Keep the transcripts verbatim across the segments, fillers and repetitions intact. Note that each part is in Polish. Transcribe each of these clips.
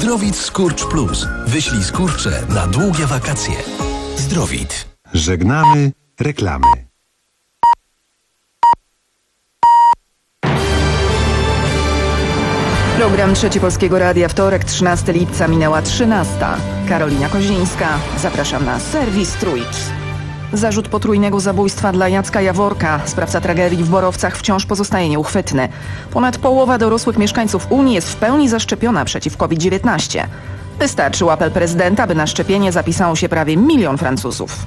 Zdrowit Skurcz Plus. Wyślij skurcze na długie wakacje. Zdrowit. Żegnamy reklamy. Program Trzeci Polskiego Radia, wtorek, trzynastego lipca, minęła trzynasta. Karolina Kozińska. Zapraszam na serwis Trójc. Zarzut potrójnego zabójstwa dla Jacka Jaworka, sprawca tragedii w Borowcach, wciąż pozostaje nieuchwytny. Ponad połowa dorosłych mieszkańców Unii jest w pełni zaszczepiona przeciw COVID dziewiętnaście. Wystarczył apel prezydenta, by na szczepienie zapisało się prawie milion Francuzów.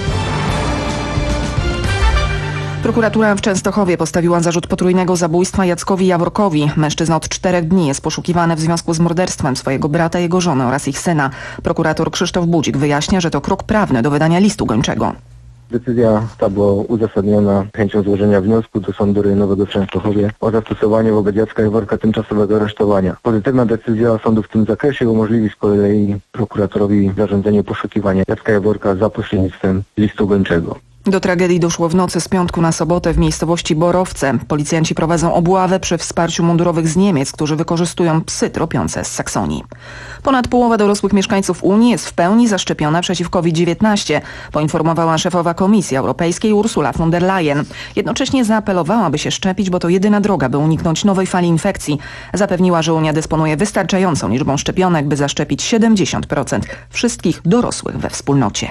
Prokuratura w Częstochowie postawiła zarzut potrójnego zabójstwa Jackowi Jaworkowi. Mężczyzna od czterech dni jest poszukiwany w związku z morderstwem swojego brata, jego żony oraz ich syna. Prokurator Krzysztof Budzik wyjaśnia, że to krok prawny do wydania listu gończego. Decyzja ta była uzasadniona chęcią złożenia wniosku do Sądu Rejonowego w Częstochowie o zastosowanie wobec Jacka Jaworka tymczasowego aresztowania. Pozytywna decyzja sądu w tym zakresie umożliwi z kolei prokuratorowi zarządzenie poszukiwania Jacka Jaworka za pośrednictwem listu gończego. Do tragedii doszło w nocy z piątku na sobotę w miejscowości Borowce. Policjanci prowadzą obławę przy wsparciu mundurowych z Niemiec, którzy wykorzystują psy tropiące z Saksonii. Ponad połowa dorosłych mieszkańców Unii jest w pełni zaszczepiona przeciw COVID dziewiętnaście, poinformowała szefowa Komisji Europejskiej Ursula von der Leyen. Jednocześnie zaapelowała, by się szczepić, bo to jedyna droga, by uniknąć nowej fali infekcji. Zapewniła, że Unia dysponuje wystarczającą liczbą szczepionek, by zaszczepić siedemdziesiąt procent wszystkich dorosłych we wspólnocie.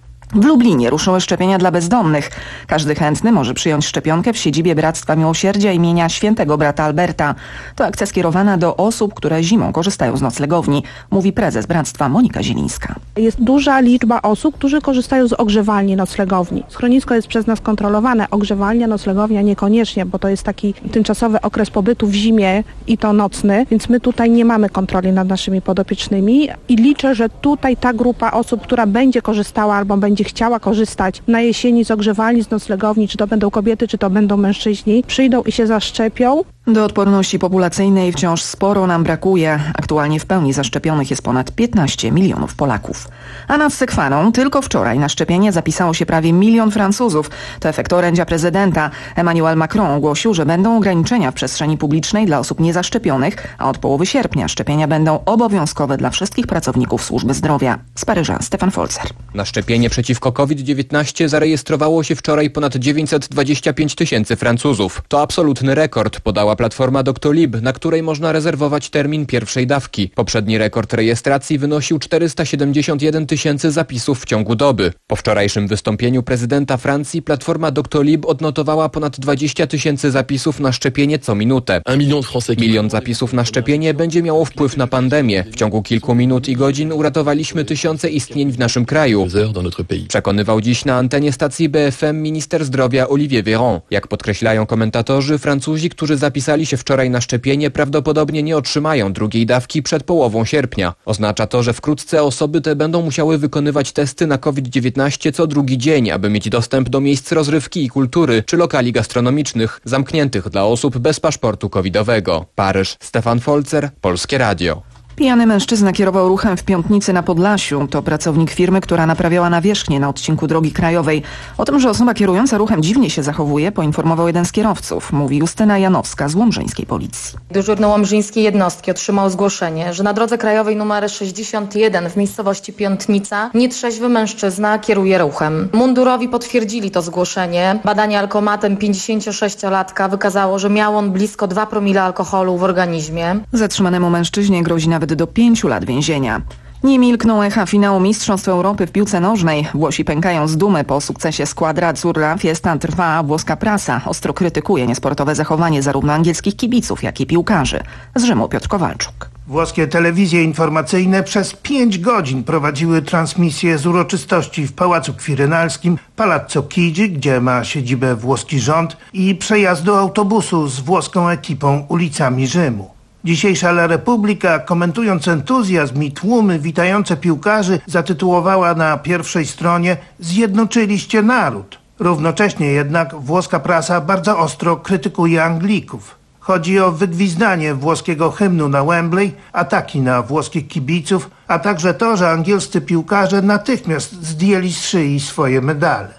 W Lublinie ruszyły szczepienia dla bezdomnych. Każdy chętny może przyjąć szczepionkę w siedzibie Bractwa Miłosierdzia imienia Świętego Brata Alberta. To akcja skierowana do osób, które zimą korzystają z noclegowni, mówi prezes Bractwa Monika Zielińska. Jest duża liczba osób, którzy korzystają z ogrzewalni noclegowni. Schronisko jest przez nas kontrolowane, ogrzewalnia, noclegownia niekoniecznie, bo to jest taki tymczasowy okres pobytu w zimie i to nocny, więc my tutaj nie mamy kontroli nad naszymi podopiecznymi i liczę, że tutaj ta grupa osób, która będzie korzystała albo będzie chciała korzystać na jesieni z ogrzewalni, z noclegowni, czy to będą kobiety, czy to będą mężczyźni, przyjdą i się zaszczepią. Do odporności populacyjnej wciąż sporo nam brakuje. Aktualnie w pełni zaszczepionych jest ponad piętnaście milionów Polaków. A nad sekwaną tylko wczoraj na szczepienie zapisało się prawie milion Francuzów. To efekt orędzia prezydenta. Emmanuel Macron ogłosił, że będą ograniczenia w przestrzeni publicznej dla osób niezaszczepionych, a od połowy sierpnia szczepienia będą obowiązkowe dla wszystkich pracowników służby zdrowia. Z Paryża Stefan Folzer. Na szczepienie przeciwko COVID dziewiętnaście zarejestrowało się wczoraj ponad dziewięćset dwadzieścia pięć tysięcy Francuzów. To absolutny rekord, podała platforma Doctolib, na której można rezerwować termin pierwszej dawki. Poprzedni rekord rejestracji wynosił czterysta siedemdziesiąt jeden tysięcy zapisów w ciągu doby. Po wczorajszym wystąpieniu prezydenta Francji platforma Doctolib odnotowała ponad dwadzieścia tysięcy zapisów na szczepienie co minutę. Milion zapisów na szczepienie będzie miało wpływ na pandemię. W ciągu kilku minut i godzin uratowaliśmy tysiące istnień w naszym kraju. Przekonywał dziś na antenie stacji B F M minister zdrowia Olivier Véran. Jak podkreślają komentatorzy, Francuzi, którzy zapisali się wczoraj na szczepienie, prawdopodobnie nie otrzymają drugiej dawki przed połową sierpnia. Oznacza to, że wkrótce osoby te będą musiały wykonywać testy na COVID dziewiętnaście co drugi dzień, aby mieć dostęp do miejsc rozrywki i kultury czy lokali gastronomicznych zamkniętych dla osób bez paszportu covidowego. Paryż, Stefan Folzer, Polskie Radio. Pijany mężczyzna kierował ruchem w Piątnicy na Podlasiu. To pracownik firmy, która naprawiała nawierzchnię na odcinku drogi krajowej. O tym, że osoba kierująca ruchem dziwnie się zachowuje, poinformował jeden z kierowców. Mówi Justyna Janowska z łomżyńskiej policji. Dyżurny łomżyńskiej jednostki otrzymał zgłoszenie, że na drodze krajowej numer sześćdziesiąt jeden w miejscowości Piątnica nietrzeźwy mężczyzna kieruje ruchem. Mundurowi potwierdzili to zgłoszenie. Badanie alkomatem pięćdziesięciosześciolatka wykazało, że miał on blisko dwa promile alkoholu w organizmie. Zatrzymanemu mężczyźnie grozi nawet do pięciu lat więzienia. Nie milkną echa finału Mistrzostw Europy w piłce nożnej. Włosi pękają z dumy po sukcesie składra Azzurra. Fiesta trwa, a włoska prasa ostro krytykuje niesportowe zachowanie zarówno angielskich kibiców, jak i piłkarzy. Z Rzymu Piotr Kowalczuk. Włoskie telewizje informacyjne przez pięć godzin prowadziły transmisję z uroczystości w Pałacu Kwirynalskim, Palazzo Chigi, gdzie ma siedzibę włoski rząd, i przejazdu autobusu z włoską ekipą ulicami Rzymu. Dzisiejsza La Repubblica, komentując entuzjazm i tłumy witające piłkarzy, zatytułowała na pierwszej stronie „Zjednoczyliście naród”. Równocześnie jednak włoska prasa bardzo ostro krytykuje Anglików. Chodzi o wygwizdanie włoskiego hymnu na Wembley, ataki na włoskich kibiców, a także to, że angielscy piłkarze natychmiast zdjęli z szyi swoje medale.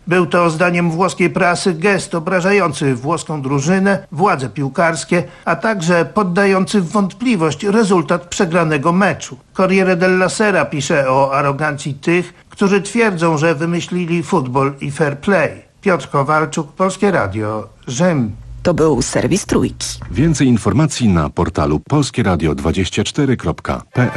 Był to, zdaniem włoskiej prasy, gest obrażający włoską drużynę, władze piłkarskie, a także poddający w wątpliwość rezultat przegranego meczu. Corriere della Sera pisze o arogancji tych, którzy twierdzą, że wymyślili futbol i fair play. Piotr Kowalczuk, Polskie Radio, Rzym. To był serwis Trójki. Więcej informacji na portalu polskieradio dwadzieścia cztery kropka p l.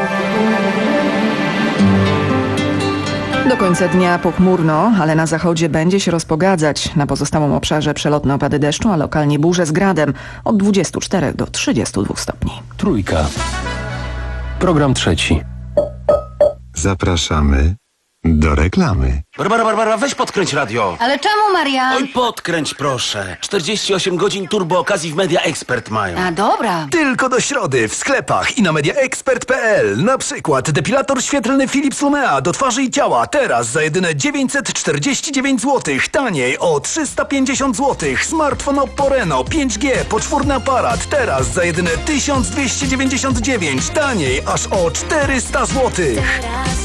Do końca dnia pochmurno, ale na zachodzie będzie się rozpogadzać. Na pozostałym obszarze przelotne opady deszczu, a lokalnie burze z gradem od dwudziestu czterech do trzydziestu dwóch stopni. Trójka. Program trzeci. Zapraszamy do reklamy. Barbara, Barbara, weź podkręć radio. Ale czemu, Marian? Oj, podkręć proszę. czterdzieści osiem godzin turbo okazji w Media Expert mają. A dobra. Tylko do środy w sklepach i na media expert kropka p l. Na przykład depilator świetlny Philips Lumea do twarzy i ciała teraz za jedyne dziewięćset czterdzieści dziewięć złotych. Taniej o trzysta pięćdziesiąt złotych. Smartfon Oppo Reno pięć G, poczwórny aparat teraz za jedyne tysiąc dwieście dziewięćdziesiąt dziewięć. Taniej aż o czterysta złotych.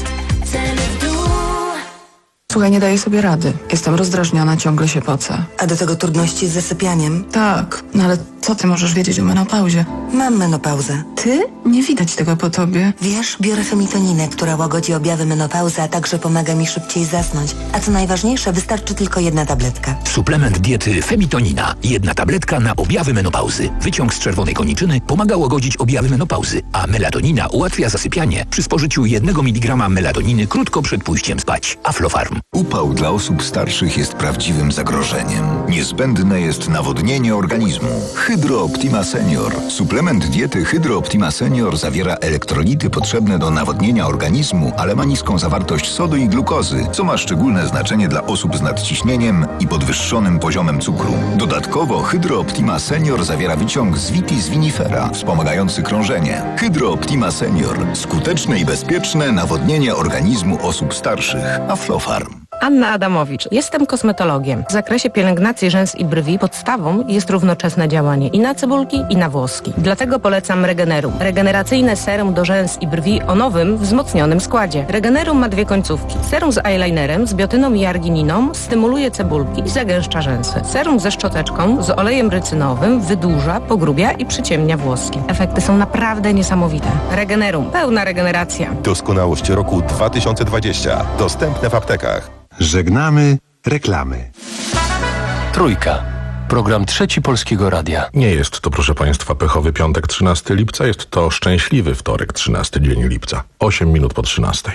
Słuchaj, nie daję sobie rady. Jestem rozdrażniona, ciągle się pocę. A do tego trudności z zasypianiem? Tak, no ale co ty możesz wiedzieć o menopauzie? Mam menopauzę. Ty? Nie widać tego po tobie. Wiesz, biorę femitoninę, która łagodzi objawy menopauzy, a także pomaga mi szybciej zasnąć. A co najważniejsze, wystarczy tylko jedna tabletka. Suplement diety Femitonina. Jedna tabletka na objawy menopauzy. Wyciąg z czerwonej koniczyny pomaga łagodzić objawy menopauzy, a melatonina ułatwia zasypianie przy spożyciu jednego miligrama melatoniny krótko przed pójściem spać. Aflofarm. Upał dla osób starszych jest prawdziwym zagrożeniem. Niezbędne jest nawodnienie organizmu. Hydro Optima Senior. Suplement diety Hydro Optima Senior zawiera elektrolity potrzebne do nawodnienia organizmu, ale ma niską zawartość sodu i glukozy, co ma szczególne znaczenie dla osób z nadciśnieniem i podwyższonym poziomem cukru. Dodatkowo Hydro Optima Senior zawiera wyciąg z Vitis vinifera, wspomagający krążenie. Hydro Optima Senior. Skuteczne i bezpieczne nawodnienie organizmu osób starszych. Aflofarm. Anna Adamowicz. Jestem kosmetologiem. W zakresie pielęgnacji rzęs i brwi podstawą jest równoczesne działanie i na cebulki, i na włoski. Dlatego polecam Regenerum. Regeneracyjne serum do rzęs i brwi o nowym, wzmocnionym składzie. Regenerum ma dwie końcówki. Serum z eyelinerem, z biotyną i argininą stymuluje cebulki i zagęszcza rzęsy. Serum ze szczoteczką, z olejem rycynowym wydłuża, pogrubia i przyciemnia włoski. Efekty są naprawdę niesamowite. Regenerum. Pełna regeneracja. Doskonałość roku dwa tysiące dwadzieścia. Dostępne w aptekach. Żegnamy reklamy. Trójka. Program trzeci Polskiego Radia. Nie jest to, proszę Państwa, pechowy piątek trzynastego lipca, jest to szczęśliwy wtorek trzynastego dzień lipca. osiem minut po trzynastej.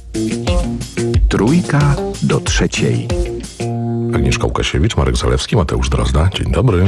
Trójka do trzeciej. Agnieszka Łukasiewicz, Marek Zalewski, Mateusz Drozda. Dzień dobry.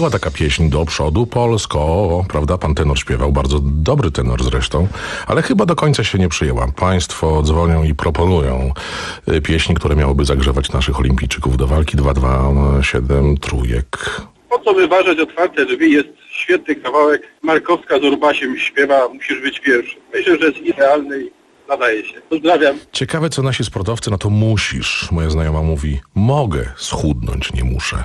była taka pieśń Do przodu Polsko, prawda? Pan tenor śpiewał, bardzo dobry tenor zresztą, ale chyba do końca się nie przyjęła. Państwo dzwonią i proponują pieśni, które miałyby zagrzewać naszych olimpijczyków do walki. Dwa dwa siedem trójek. Po co wyważać otwarte drzwi? Jest świetny kawałek. Markowska z Urbasiem śpiewa Musisz być pierwszy. Myślę, że jest idealny i nadaje się. Pozdrawiam. Ciekawe, co nasi sportowcy na to musisz. Moja znajoma mówi, mogę schudnąć, nie muszę.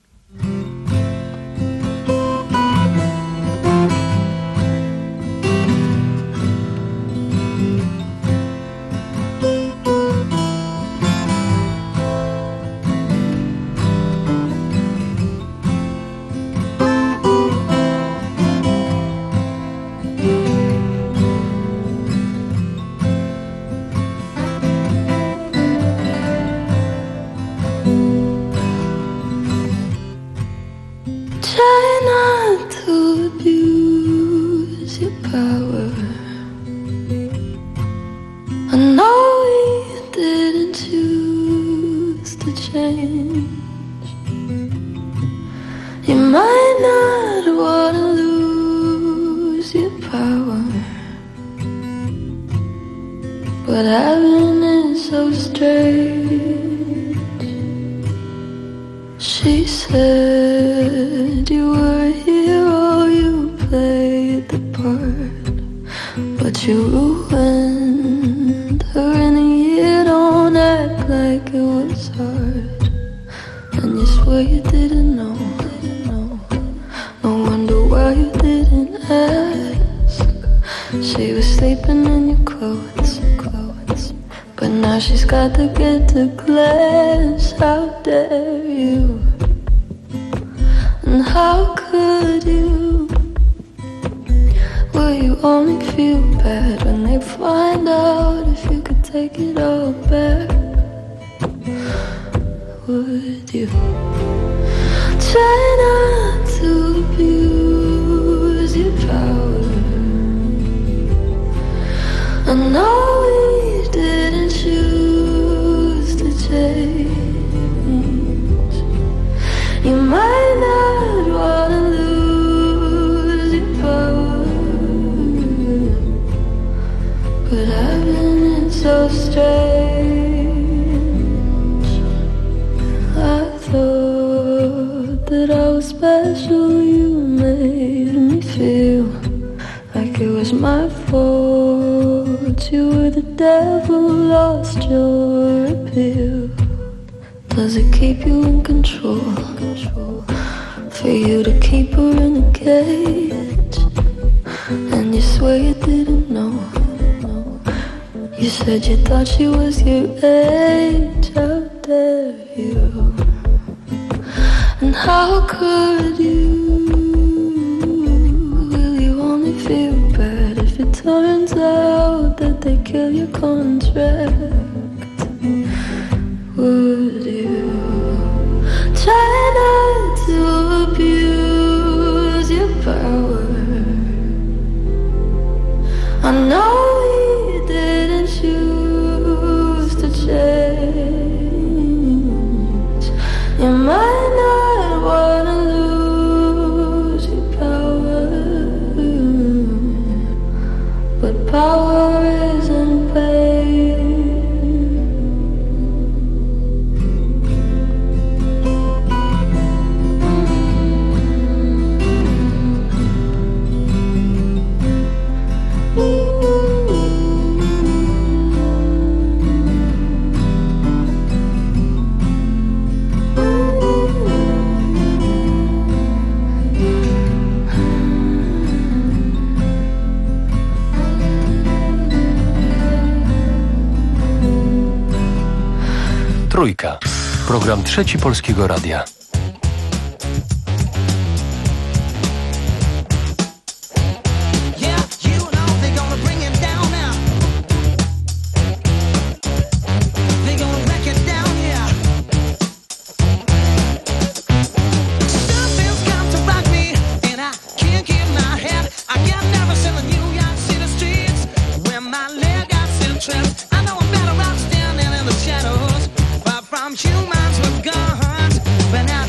But heaven is so strange. She said you were a hero, you played the part, but you ruined her in a year. Don't act like it was hard, and you swear you didn't know. No wonder why you didn't ask. She was sleeping in your clothes, clothes. But now she's got to get to class. How dare you? And how could you? Will you only feel bad when they find out if you could take it all back? Would you? Try not to abuse your power. I know we didn't choose to change. You might not want to lose your power, but heaven is so strange. I thought that I was special. You made me feel like it was my fault. You were the devil, lost your appeal. Does it keep you in control? For you to keep her in a cage, and you swear you didn't know. You said you thought she was your age. How dare you? And how could you? Will you only feel bad if it turns out that they kill your contract? Would you try not to abuse your power? I know we didn't choose to change. You might not want to lose your power, but power isn't pain. Trójka. Program Trzeci Polskiego Radia. Humans with guns, but now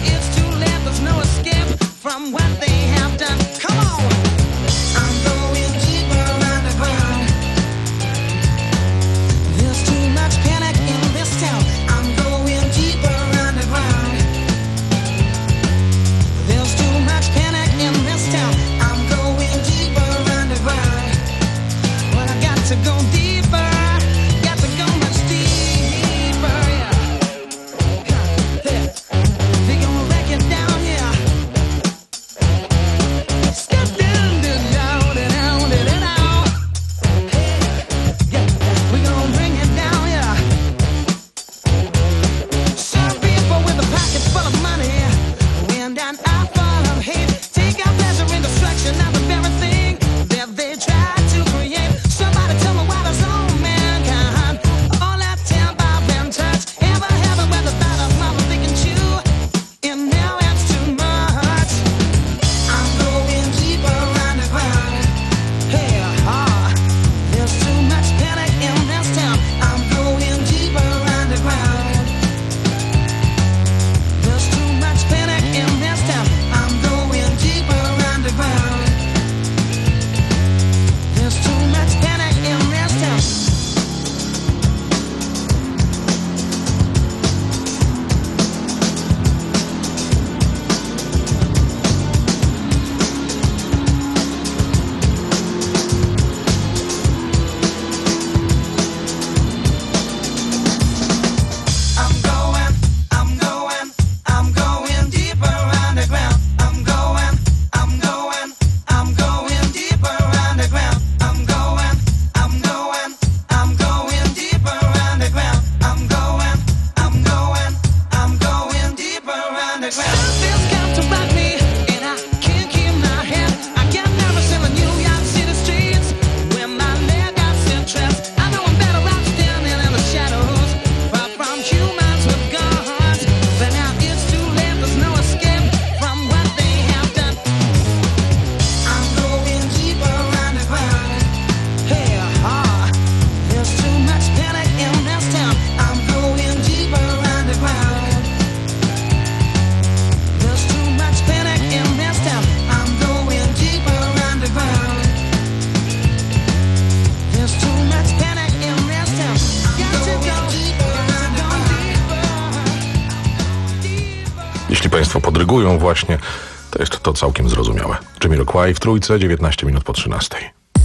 Państwo podrygują właśnie, to jest to całkiem zrozumiałe. Jamiroquai w trójce, dziewiętnaście minut po trzynastej.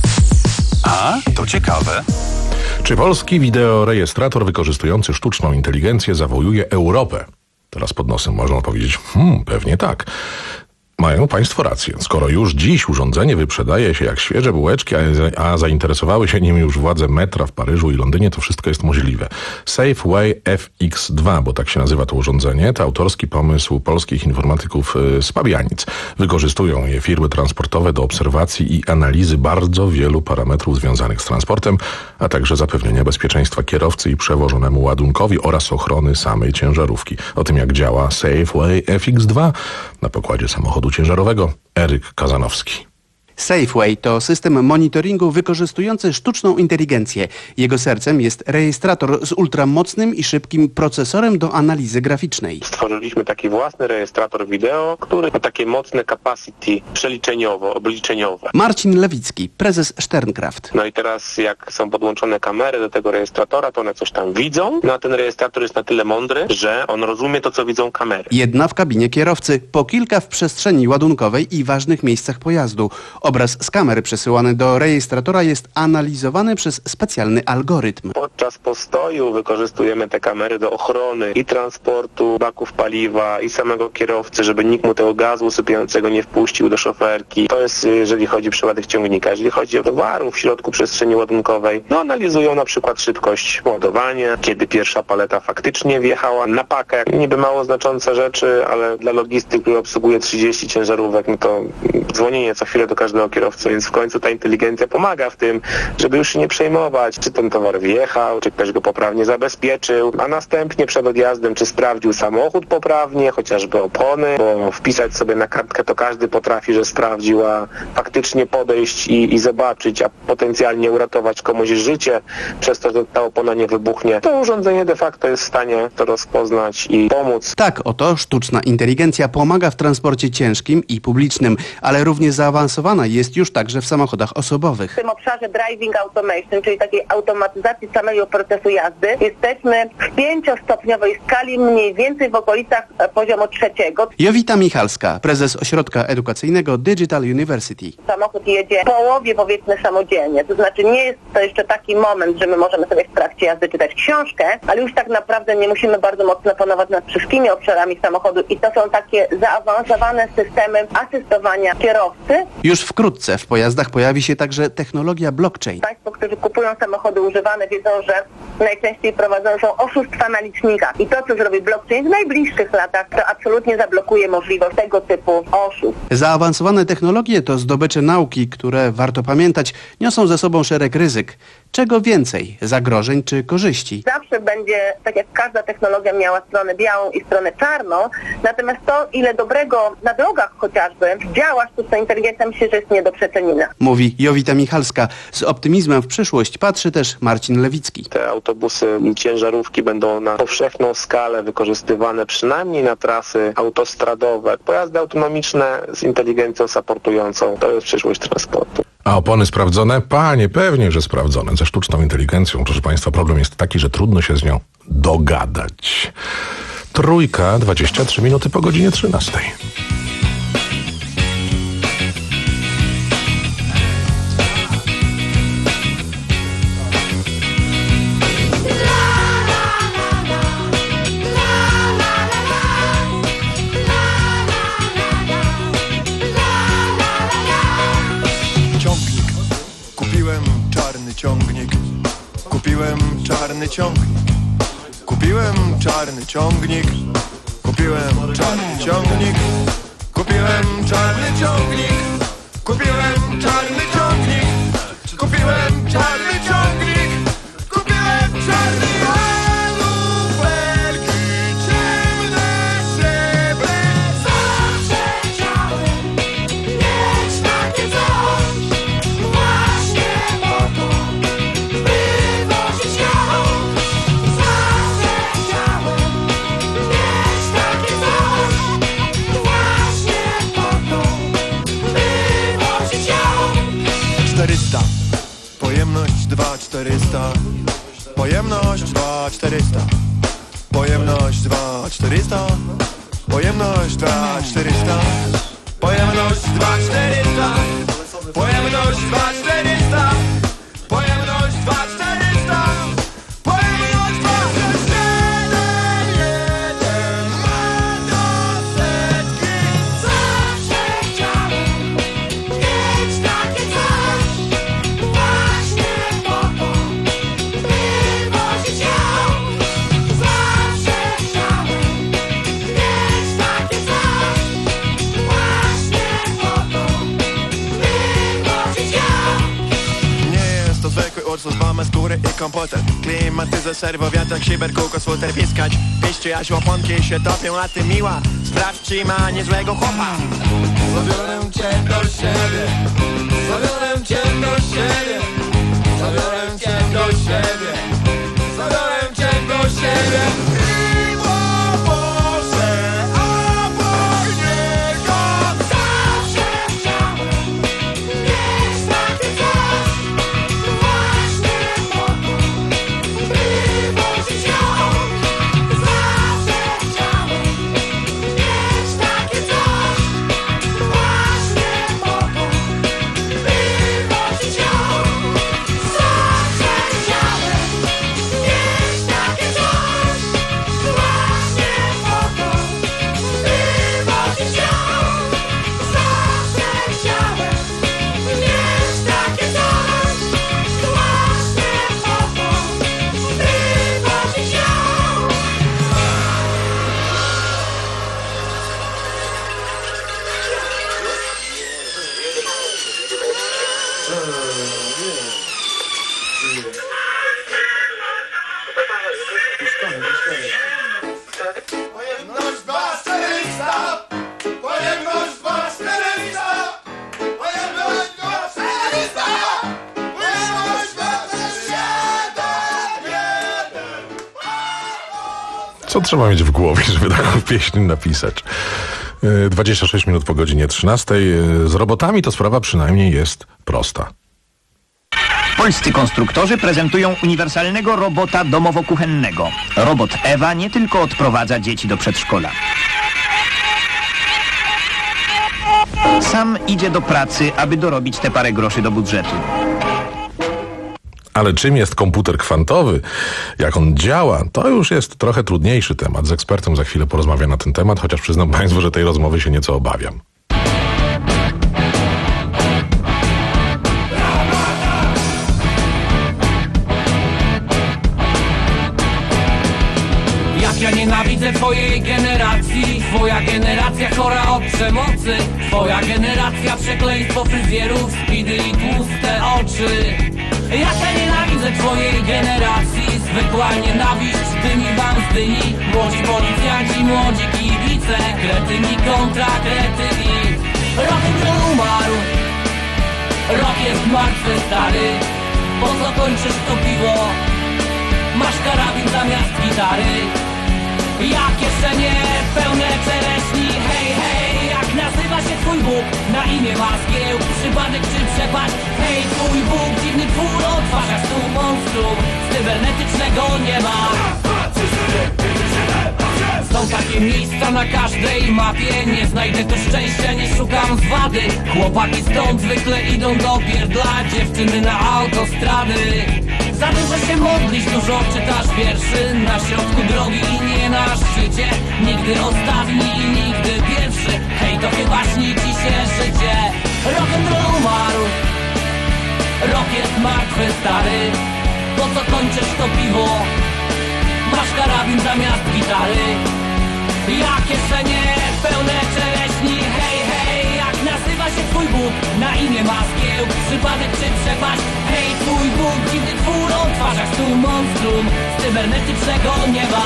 A, to ciekawe. Czy polski wideorejestrator wykorzystujący sztuczną inteligencję zawojuje Europę? Teraz pod nosem można powiedzieć, hmm, pewnie tak. Mają Państwo rację. Skoro już dziś urządzenie wyprzedaje się jak świeże bułeczki, a, a zainteresowały się nim już władze metra w Paryżu i Londynie, to wszystko jest możliwe. Safeway F X dwa, bo tak się nazywa to urządzenie, to autorski pomysł polskich informatyków z Pabianic. Wykorzystują je firmy transportowe do obserwacji i analizy bardzo wielu parametrów związanych z transportem, a także zapewnienia bezpieczeństwa kierowcy i przewożonemu ładunkowi oraz ochrony samej ciężarówki. O tym, jak działa Safeway F X dwa na pokładzie samochodu ciężarowego Eryk Kazanowski. Safeway to system monitoringu wykorzystujący sztuczną inteligencję. Jego sercem jest rejestrator z ultramocnym i szybkim procesorem do analizy graficznej. Stworzyliśmy taki własny rejestrator wideo, który ma takie mocne capacity przeliczeniowo, obliczeniowe. Marcin Lewicki, prezes Sternkraft. No i teraz jak są podłączone kamery do tego rejestratora, to one coś tam widzą. No a ten rejestrator jest na tyle mądry, że on rozumie to, co widzą kamery. Jedna w kabinie kierowcy, po kilka w przestrzeni ładunkowej i ważnych miejscach pojazdu. Obraz z kamery przesyłany do rejestratora jest analizowany przez specjalny algorytm. Podczas postoju wykorzystujemy te kamery do ochrony i transportu baków paliwa i samego kierowcy, żeby nikt mu tego gazu usypiającego nie wpuścił do szoferki. To jest, jeżeli chodzi o przypadek ciągnika. Jeżeli chodzi o towarów w środku przestrzeni ładunkowej, no analizują na przykład szybkość ładowania, kiedy pierwsza paleta faktycznie wjechała na pakę. Niby mało znaczące rzeczy, ale dla logisty, który obsługuje trzydzieści ciężarówek, no to dzwonienie co chwilę do każdego kierowcy, więc w końcu ta inteligencja pomaga w tym, żeby już się nie przejmować, czy ten towar wjechał, czy ktoś go poprawnie zabezpieczył, a następnie przed odjazdem, czy sprawdził samochód poprawnie, chociażby opony, bo wpisać sobie na kartkę to każdy potrafi, że sprawdził, a faktycznie podejść i, i zobaczyć, a potencjalnie uratować komuś życie przez to, że ta opona nie wybuchnie. To urządzenie de facto jest w stanie to rozpoznać i pomóc. Tak, oto sztuczna inteligencja pomaga w transporcie ciężkim i publicznym, ale równie zaawansowana jest już także w samochodach osobowych. W tym obszarze driving automation, czyli takiej automatyzacji samego procesu jazdy, jesteśmy w pięciostopniowej skali, mniej więcej w okolicach poziomu trzeciego. Jowita Michalska, prezes ośrodka edukacyjnego Digital University. Samochód jedzie w połowie, powiedzmy, samodzielnie. To znaczy nie jest to jeszcze taki moment, że my możemy sobie w trakcie jazdy czytać książkę, ale już tak naprawdę nie musimy bardzo mocno panować nad wszystkimi obszarami samochodu i to są takie zaawansowane systemy asystowania kierowcy. Już wkrótce w pojazdach pojawi się także technologia blockchain. Państwo, którzy kupują samochody używane, wiedzą, że najczęściej prowadzone są oszustwa na licznikach. I to, co zrobi blockchain w najbliższych latach, to absolutnie zablokuje możliwość tego typu oszustw. Zaawansowane technologie to zdobycze nauki, które, warto pamiętać, niosą ze sobą szereg ryzyk. Czego więcej? Zagrożeń czy korzyści? Zawsze będzie, tak jak każda technologia miała stronę białą i stronę czarną, natomiast to, ile dobrego na drogach chociażby działa sztuczna inteligencja, myślę, że jest nie do przecenienia. Mówi Jowita Michalska. Z optymizmem w przyszłość patrzy też Marcin Lewicki. Te autobusy i ciężarówki będą na powszechną skalę wykorzystywane przynajmniej na trasy autostradowe. Pojazdy autonomiczne z inteligencją supportującą. To jest przyszłość transportu. A opony sprawdzone? Panie, pewnie, że sprawdzone. Ze sztuczną inteligencją, proszę Państwa, problem jest taki, że trudno się z nią dogadać. Trójka, dwadzieścia trzy minuty po godzinie trzynastej. Ciągnik. Kupiłem czarny ciągnik. Kupiłem czarny ciągnik. Kupiłem czarny ciągnik. Kupiłem czarny ciągnik. Kupiłem czarny ciągnik. Kupiłem czarny ciągnik. Kupiłem czarny luferki, ciemne srebrne. Zawsze chciałem mieć takie coś. Właśnie po to, by wozić ją. Zawsze chciałem mieć takie coś. Właśnie po to, by wozić ją. czterysta. Pojemność dwa czterysta. Pojemność dwa czterysta. Pojemność dwa czterysta. Pojemność dwa czterysta. Pojemność dwa czterysta. Pojemność dwa czterysta. Pojemność dwa czterysta. Pojemność dwa jeden jeden. Ma do setki. Zawsze chciałem mieć takie coś, właśnie po to, by wozić ją. Zawsze chciałem mieć takie coś, właśnie po to, by wozić ją. Nie jest to zwykły ursus, mamy skóry i komputer. Klimatyzer, serwo, wiatrak, szyber, kółko, sweter, piskać. Piście, aż łaponki się topią, a ty miła, sprawdź, czy ma niezłego chłopa. Zabiorę cię do siebie, zabiorę cię do siebie, zabiorę cię do siebie, zabiorę cię do siebie. Miło Boże, obok niego. Zawsze chciałem mieć takie coś, właśnie po to, by wozić ją. Zawsze chciałem mieć takie coś, właśnie po to, by wozić ją. Zawsze chciałem mieć takie coś, właśnie po to, by wozić ją. Zawsze chciałem mieć takie coś, właśnie po to, by wozić ją. Pojemność dwa czterysta. Pojemność dwa czterysta. Pojemność dwa czterysta. Pojemność dwa jeden jeden. Co trzeba mieć w głowie, żeby taką pieśń napisać? Yy, dwadzieścia sześć minut po godzinie trzynastej. Yy, Z robotami to sprawa przynajmniej jest prosta. Polscy konstruktorzy prezentują uniwersalnego robota domowo-kuchennego. Robot Ewa nie tylko odprowadza dzieci do przedszkola. Sam idzie do pracy, aby dorobić te parę groszy do budżetu. Ale czym jest komputer kwantowy? Jak on działa? To już jest trochę trudniejszy temat. Z ekspertem za chwilę porozmawiam na ten temat, chociaż przyznam Państwu, że tej rozmowy się nieco obawiam. Jak ja nienawidzę twojej generacji. Twoja generacja chora od przemocy. Twoja generacja przekleństwo fryzjerów, speedy i tłuste oczy. Jak ja nienawidzę twojej generacji. Zwykła nienawiść, dymi wam z dyni. Młodzi policjanci, młodzi kibice. Kretyni kontra kretyni. Rock'n'roll umarł. Rock jest martwy, stary. Po co kończysz to piwo? Masz karabin zamiast gitary. Jak jeszcze nie pełne czereśni. Hej, hej, jak nazywa się twój Bóg? Na imię ma zgiełk, przypadek czy przepaść? Hej, twój Bóg, dziwny twór, odtwarzasz tu monstrum z cybernetycznego nieba. Są takie miejsca na każdej mapie. Nie znajdę tu szczęścia, nie szukam zwady. Chłopaki stąd zwykle idą do pierdla. Dziewczyny na autostrady. Za dużo się modlisz, dużo czytasz wierszy. Na środku drogi i nie na szczycie. Nigdy ostatni i nigdy pierwszy. Hej, to chyba śni ci się życie. Rock'n'roll umarł. Rock jest martwy, stary. Po co kończysz to piwo? Masz karabin zamiast gitary. Jak jeszcze nie pełne czereśni. Hej, hej, jak nazywa się twój Bóg? Na imię ma zgiełk, przypadek czy przepaść? Hej, twój Bóg, dziwny twór, odtwarzasz tu monstrum z cybernetycznego nieba.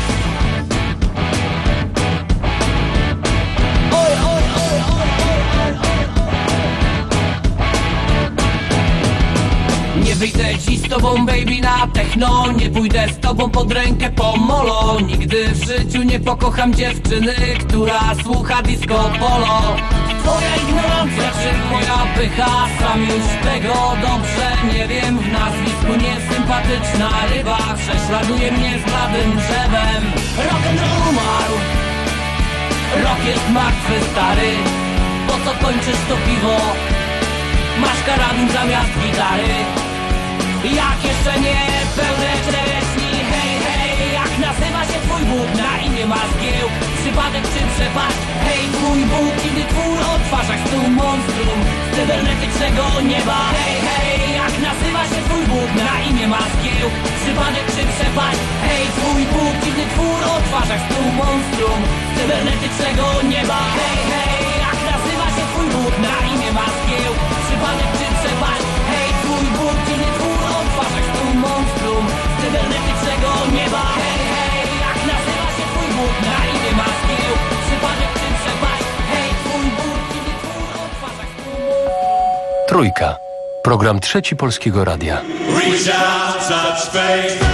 Oj, oj, oj, oj, oj, oj, oj. Nie wyjdę ci z tobą, baby, na techno. Nie pójdę z tobą pod rękę po molo. Nigdy w życiu nie pokocham dziewczyny, która słucha disco polo. Twoja ignorancja czy moja pycha? Sam już tego dobrze nie wiem. W nazwisku niesympatyczna ryba prześladuje mnie z bladym drzewem. Rock'n'roll umarł. Rok jest martwy, stary. Po co kończysz to piwo? Masz karabin zamiast gitary. Jak jeszcze nie pełne treści. Hej, hej, jak nazywa się twój Bóg? Na imię ma zgieł, przypadek czy przepaść? Hej, twój Bóg, kiedy twór o twarzach stu monstrum z cybernetycznego nieba. Hej, hej, jak nazywa się twój Bóg? Na imię ma zgieł, przypadek czy przepaść? Hej, twój Bóg, kiedy twór o twarzach stu monstrum z cybernetycznego nieba. Hej, hej, jak nazywa się twój Bóg? Na imię ma zgieł, przypadek czy przepaść? Hej, twój Bóg, kiedy twór o twarzach stu monstrum z cybernetycznego nieba. Hej, hej, jak nazywa się twój Bóg? Na imię ma zgieł, przypadek czy przepaść? Hej, twój Bóg, kiedy twór o twarzach stu monstrum. Trójka. Program Trzeci Polskiego Radia. Reach out, touch faith.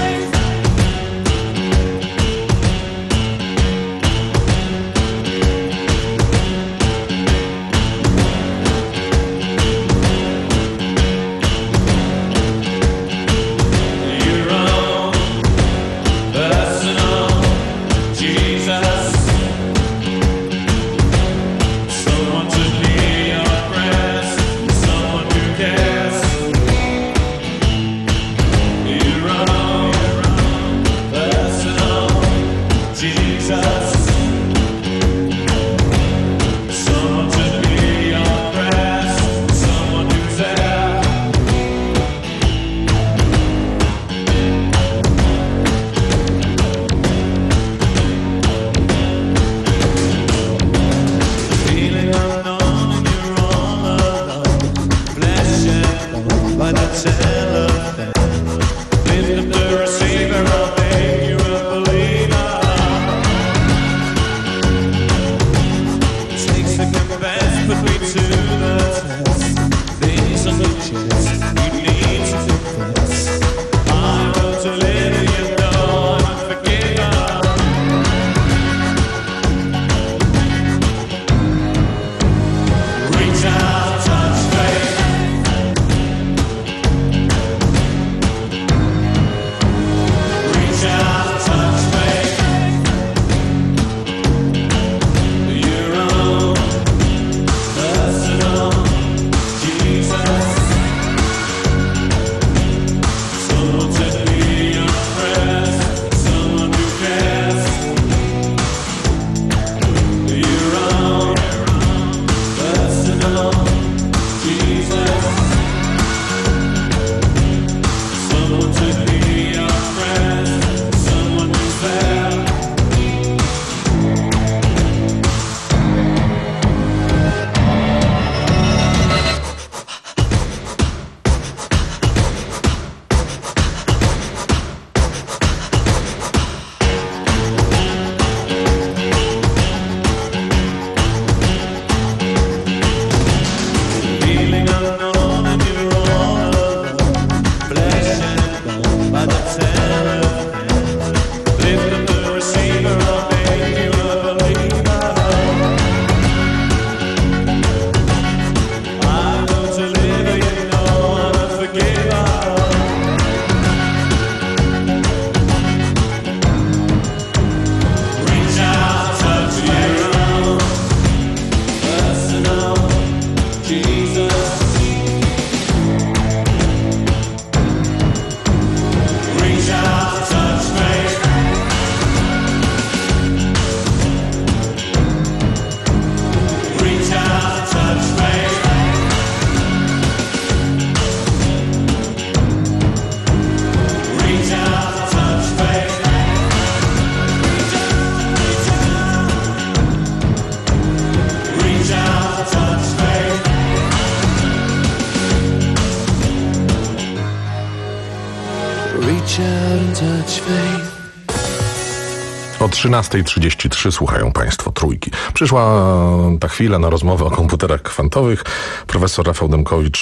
O trzynasta trzydzieści trzy słuchają Państwo Trójki. Przyszła ta chwila na rozmowę o komputerach kwantowych. Profesor Rafał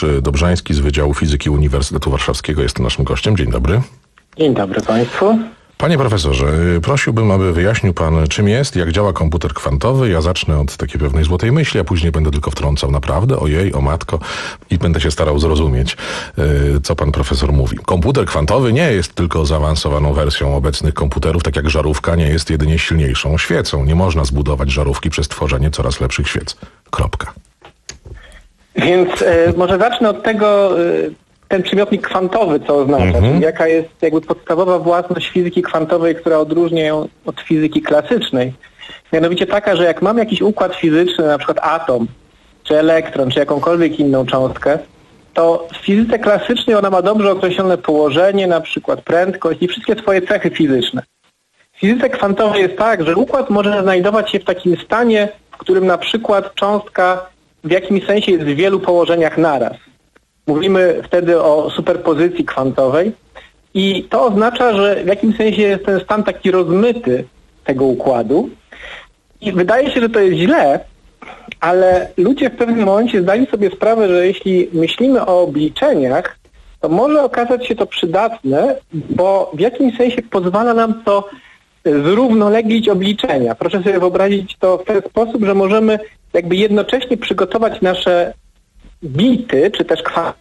Dębkowicz-Dobrzański z Wydziału Fizyki Uniwersytetu Warszawskiego jest naszym gościem. Dzień dobry. Dzień dobry Państwu. Panie profesorze, prosiłbym, aby wyjaśnił pan, czym jest, jak działa komputer kwantowy. Ja zacznę od takiej pewnej złotej myśli, a później będę tylko wtrącał naprawdę, ojej, o matko, i będę się starał zrozumieć, co pan profesor mówi. Komputer kwantowy nie jest tylko zaawansowaną wersją obecnych komputerów, tak jak żarówka nie jest jedynie silniejszą świecą. Nie można zbudować żarówki przez tworzenie coraz lepszych świec. Kropka. Więc y, może zacznę od tego, y, ten przymiotnik kwantowy, co oznacza, Mhm. czyli jaka jest jakby podstawowa własność fizyki kwantowej, która odróżnia ją od fizyki klasycznej. Mianowicie taka, że jak mam jakiś układ fizyczny, na przykład atom, czy elektron, czy jakąkolwiek inną cząstkę, to w fizyce klasycznej ona ma dobrze określone położenie, na przykład prędkość i wszystkie swoje cechy fizyczne. W fizyce kwantowej jest tak, że układ może znajdować się w takim stanie, w którym na przykład cząstka w jakimś sensie jest w wielu położeniach naraz. Mówimy wtedy o superpozycji kwantowej i to oznacza, że w jakimś sensie jest ten stan taki rozmyty tego układu i wydaje się, że to jest źle, ale ludzie w pewnym momencie zdali sobie sprawę, że jeśli myślimy o obliczeniach, to może okazać się to przydatne, bo w jakimś sensie pozwala nam to zrównoleglić obliczenia. Proszę sobie wyobrazić to w ten sposób, że możemy jakby jednocześnie przygotować nasze bity, czy też kwanty,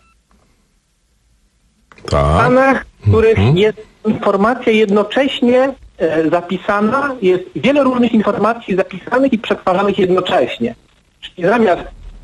w stanach, w których Mhm. jest informacja jednocześnie e, zapisana, jest wiele różnych informacji zapisanych i przetwarzanych jednocześnie. Czyli zamiast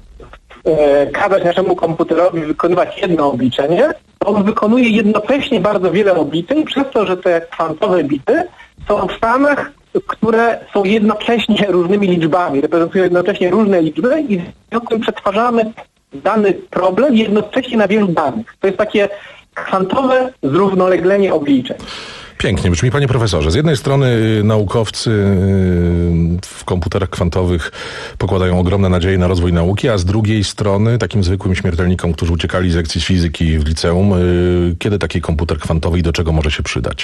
e, kazać naszemu komputerowi wykonywać jedno obliczenie, to on wykonuje jednocześnie bardzo wiele obliczeń, przez to, że te kwantowe bity są w stanach, które są jednocześnie różnymi liczbami, reprezentują jednocześnie różne liczby i w związku z tym przetwarzamy dany problem jednocześnie na wielu danych. To jest takie kwantowe zrównoleglenie obliczeń. Pięknie brzmi, panie profesorze. Z jednej strony y, naukowcy y, w komputerach kwantowych pokładają ogromne nadzieje na rozwój nauki, a z drugiej strony takim zwykłym śmiertelnikom, którzy uciekali z lekcji z fizyki w liceum, y, kiedy taki komputer kwantowy i do czego może się przydać?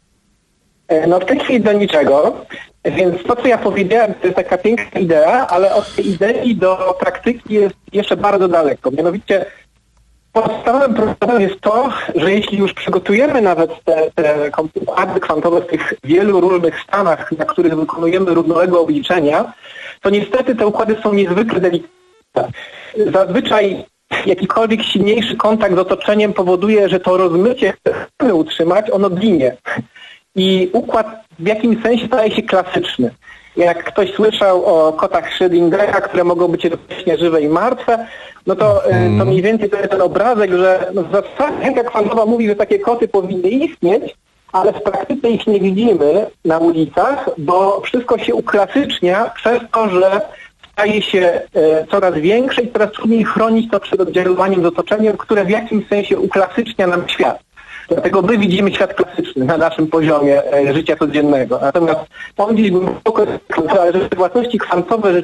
No w tej chwili do niczego, więc to, co ja powiedziałem, to jest taka piękna idea, ale od tej idei do praktyki jest jeszcze bardzo daleko. Mianowicie podstawowym problemem jest to, że jeśli już przygotujemy nawet te, te układy kwantowe w tych wielu różnych stanach, na których wykonujemy równoległe obliczenia, to niestety te układy są niezwykle delikatne. Zazwyczaj jakikolwiek silniejszy kontakt z otoczeniem powoduje, że to rozmycie, które chcemy utrzymać, ono ginie. I układ w jakimś sensie staje się klasyczny. Jak ktoś słyszał o kotach Schrödingera, które mogą być jednocześnie żywe i martwe, no to, mm. to mniej więcej to jest ten obrazek, że no w zasadzie fizyka kwantowa mówi, że takie koty powinny istnieć, ale w praktyce ich nie widzimy na ulicach, bo wszystko się uklasycznia przez to, że staje się e, coraz większe i coraz trudniej chronić to przed oddziaływaniem z otoczeniem, które w jakimś sensie uklasycznia nam świat. Dlatego my widzimy świat klasyczny na naszym poziomie e, życia codziennego. Natomiast on gdzieś głęboko, ale że własności kwantowe,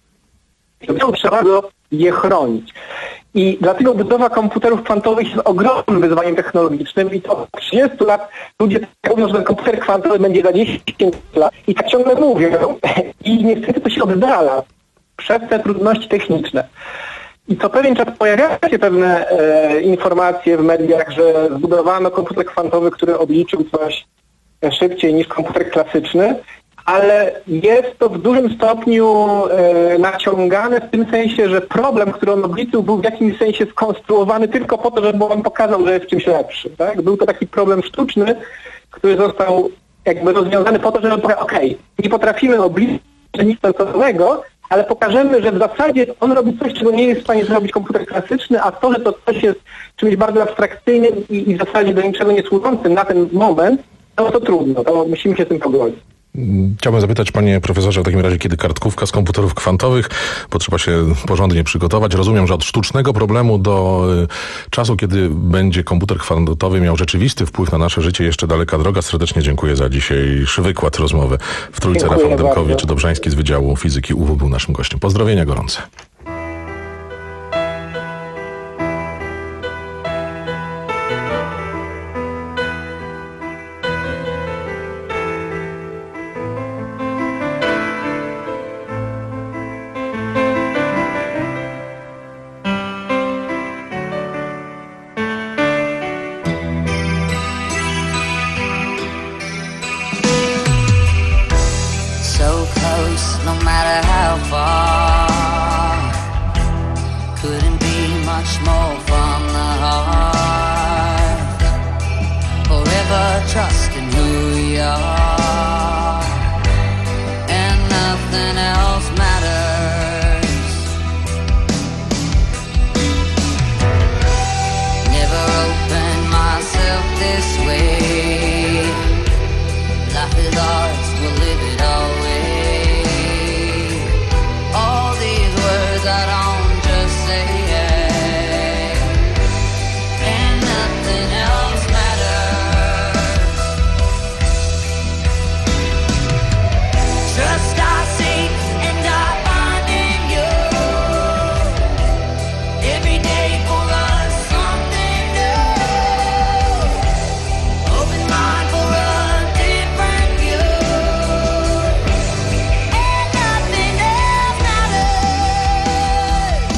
że trzeba go je chronić. I dlatego budowa komputerów kwantowych jest ogromnym wyzwaniem technologicznym i to od trzydziestu lat ludzie mówią, że ten komputer kwantowy będzie za dziesięć lat i tak ciągle mówią i niestety to się oddala przez te trudności techniczne. I co pewien czas pojawiają się pewne e, informacje w mediach, że zbudowano komputer kwantowy, który obliczył coś szybciej niż komputer klasyczny, ale jest to w dużym stopniu e, naciągane w tym sensie, że problem, który on obliczył, był w jakimś sensie skonstruowany tylko po to, żeby on pokazał, że jest czymś lepszym. Tak? Był to taki problem sztuczny, który został jakby rozwiązany po to, żeby powiedzieć, okej, nie potrafimy obliczyć nic sensownego, ale pokażemy, że w zasadzie on robi coś, czego nie jest w stanie zrobić komputer klasyczny, a to, że to coś jest czymś bardzo abstrakcyjnym i, i w zasadzie do niczego nie służącym na ten moment, no to trudno, to musimy się z tym pogodzić. Chciałbym zapytać, panie profesorze, w takim razie, kiedy kartkówka z komputerów kwantowych, bo trzeba się porządnie przygotować. Rozumiem, że od sztucznego problemu do y, czasu, kiedy będzie komputer kwantowy miał rzeczywisty wpływ na nasze życie, jeszcze daleka droga. Serdecznie dziękuję za dzisiejszy wykład, rozmowę w Trójce. Dziękuję Rafał Dymkowicz, bardzo. Dobrzański z Wydziału Fizyki U W był naszym gościem. Pozdrowienia gorące. Forever trusting who we are, and nothing else matters. Never opened myself this way. Life is ours, we'll live it always. All these words I don't just say, and nothing else matters. Trust I seek and I find in you. Every day for us something new. Open mind for a different view. And nothing else matters.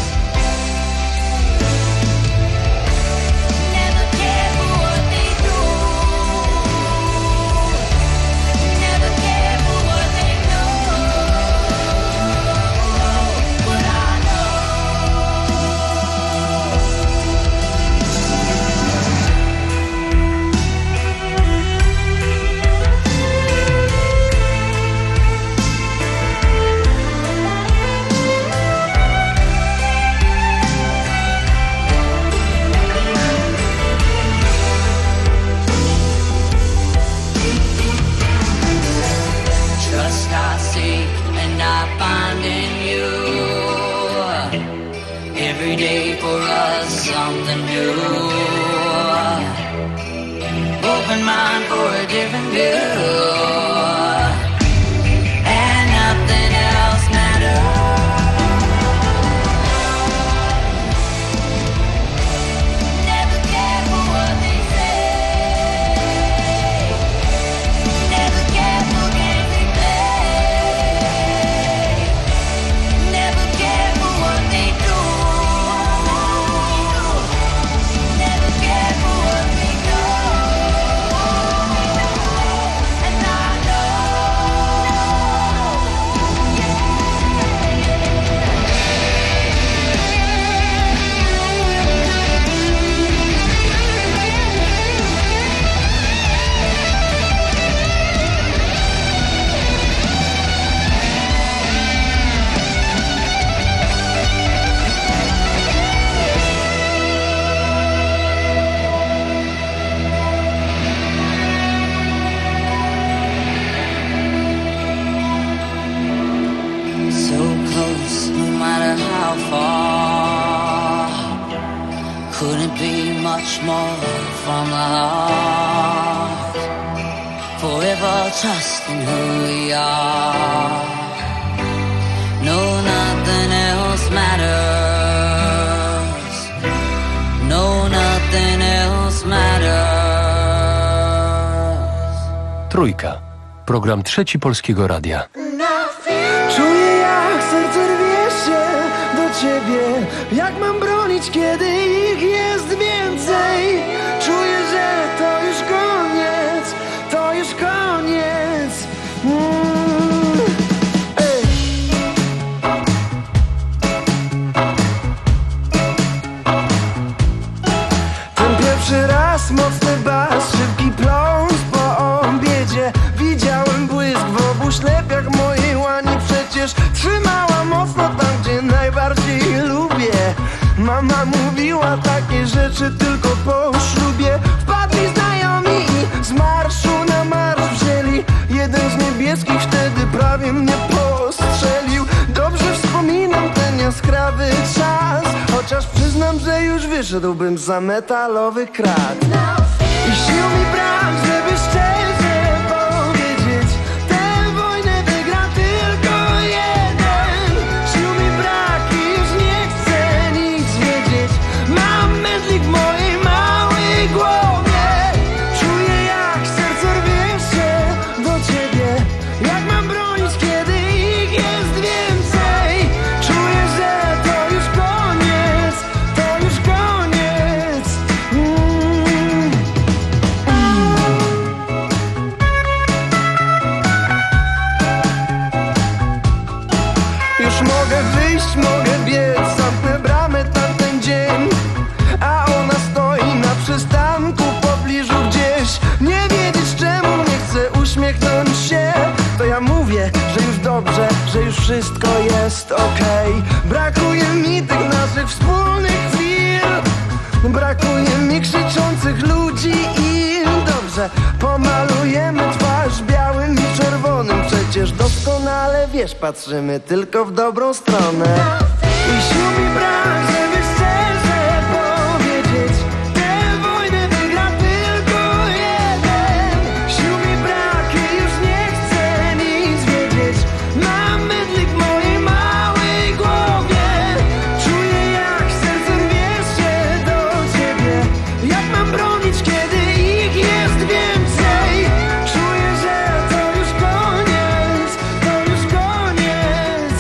Never care for what they do. Never care for what they know. But I know. Trust I seek and I find in you. Every day for us something new. Open mind for a different view. And nothing else matters. Never care for what they say. Never care for games they play. Never care for what they do. Never care for what they know. And I know. So close, no matter how far. Couldn't be much more from the heart. Forever trusting who we are. No, nothing else matters. No, nothing else matters. Trójka. Program Trzeci Polskiego Radia. Czuję, jak serce rwie się do ciebie. Jak mam bronić, kiedy ich jest więcej? Czuję, że to już koniec, to już koniec. Mm. Ej. Ten pierwszy raz, mocny bas, szybki pląs po obiedzie. Widziałem błysk w obu ślepiach mojej łani. Przecież trzymała mocno tam, gdzie najbardziej lubię. Mama mówiła takie rzeczy tylko po ślubie. Wpadli znajomi i z marszu na marsz wzięli. Jeden z niebieskich wtedy prawie mnie postrzelił. Dobrze wspominam ten jaskrawy czas, chociaż przyznam, że już wyszedłbym za metalowy krat. I sił mi brak, żeby szczerze powiedzieć, tę wojnę wygra tylko jeden. Sił mi brak i już nie chcę nic wiedzieć. Mam mętlik w mojej małej głowie. Czuję, jak serce rwie się do ciebie. Jak mam bronić, kiedy ich jest więcej? Czuję, że to już koniec, to już koniec. Mm. Już mogę wyjść, mogę biec, zamknę bramę tamten dzień. A ona stoi na przystanku w pobliżu gdzieś. Nie wszystko jest okej. Brakuje mi tych naszych wspólnych chwil, brakuje mi krzyczących ludzi i dobrze, pomalujemy twarz białym i czerwonym. Przecież doskonale wiesz, patrzymy tylko w dobrą stronę. I sił mi brak, żeby szczerze powiedzieć, tę wojnę wygra tylko jeden. Sił mi brak i już nie chcę nic wiedzieć. Mam mydlik w mojej małej głowie. Czuję, jak sercem wierzę do ciebie. Jak mam bronić, kiedy ich jest więcej? Czuję, że to już koniec, to już koniec.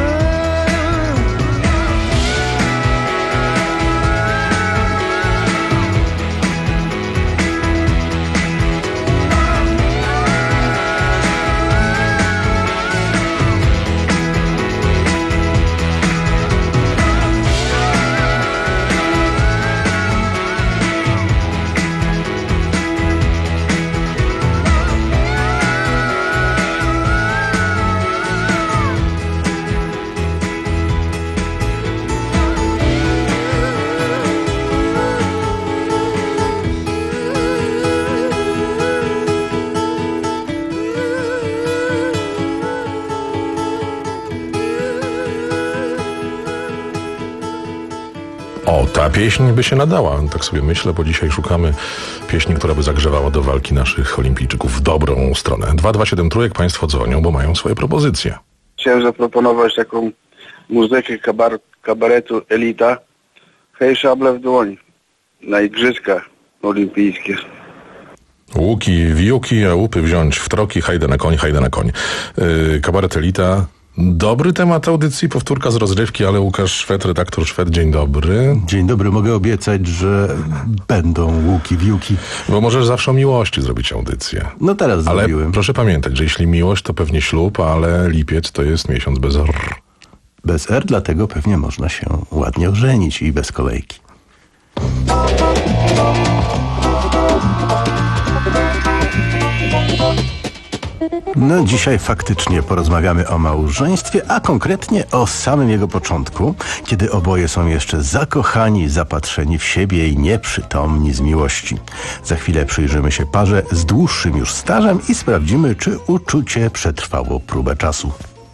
O, ta pieśń by się nadała, tak sobie myślę, bo dzisiaj szukamy pieśni, która by zagrzewała do walki naszych olimpijczyków w dobrą stronę. dwa dwa siedem trójek, państwo dzwonią, bo mają swoje propozycje. Chciałem zaproponować taką muzykę kabar kabaretu Elita. Hej, szable w dłoni. Na igrzyska olimpijskie. Łuki, wijuki, a łupy wziąć w troki, hajdę na koń, hajdę na koń. Yy, kabaret Elita. Dobry temat audycji, powtórka z rozrywki, ale Łukasz Szwed, redaktor Szwed, dzień dobry. Dzień dobry, mogę obiecać, że będą łuki, wiłki. Bo możesz zawsze o miłości zrobić audycję. No teraz ale zrobiłem. Proszę pamiętać, że jeśli miłość, to pewnie ślub, ale lipiec to jest miesiąc bez R. Bez R, dlatego pewnie można się ładnie ożenić i bez kolejki. No dzisiaj faktycznie porozmawiamy o małżeństwie, a konkretnie o samym jego początku, kiedy oboje są jeszcze zakochani, zapatrzeni w siebie i nieprzytomni z miłości. Za chwilę przyjrzymy się parze z dłuższym już stażem i sprawdzimy, czy uczucie przetrwało próbę czasu.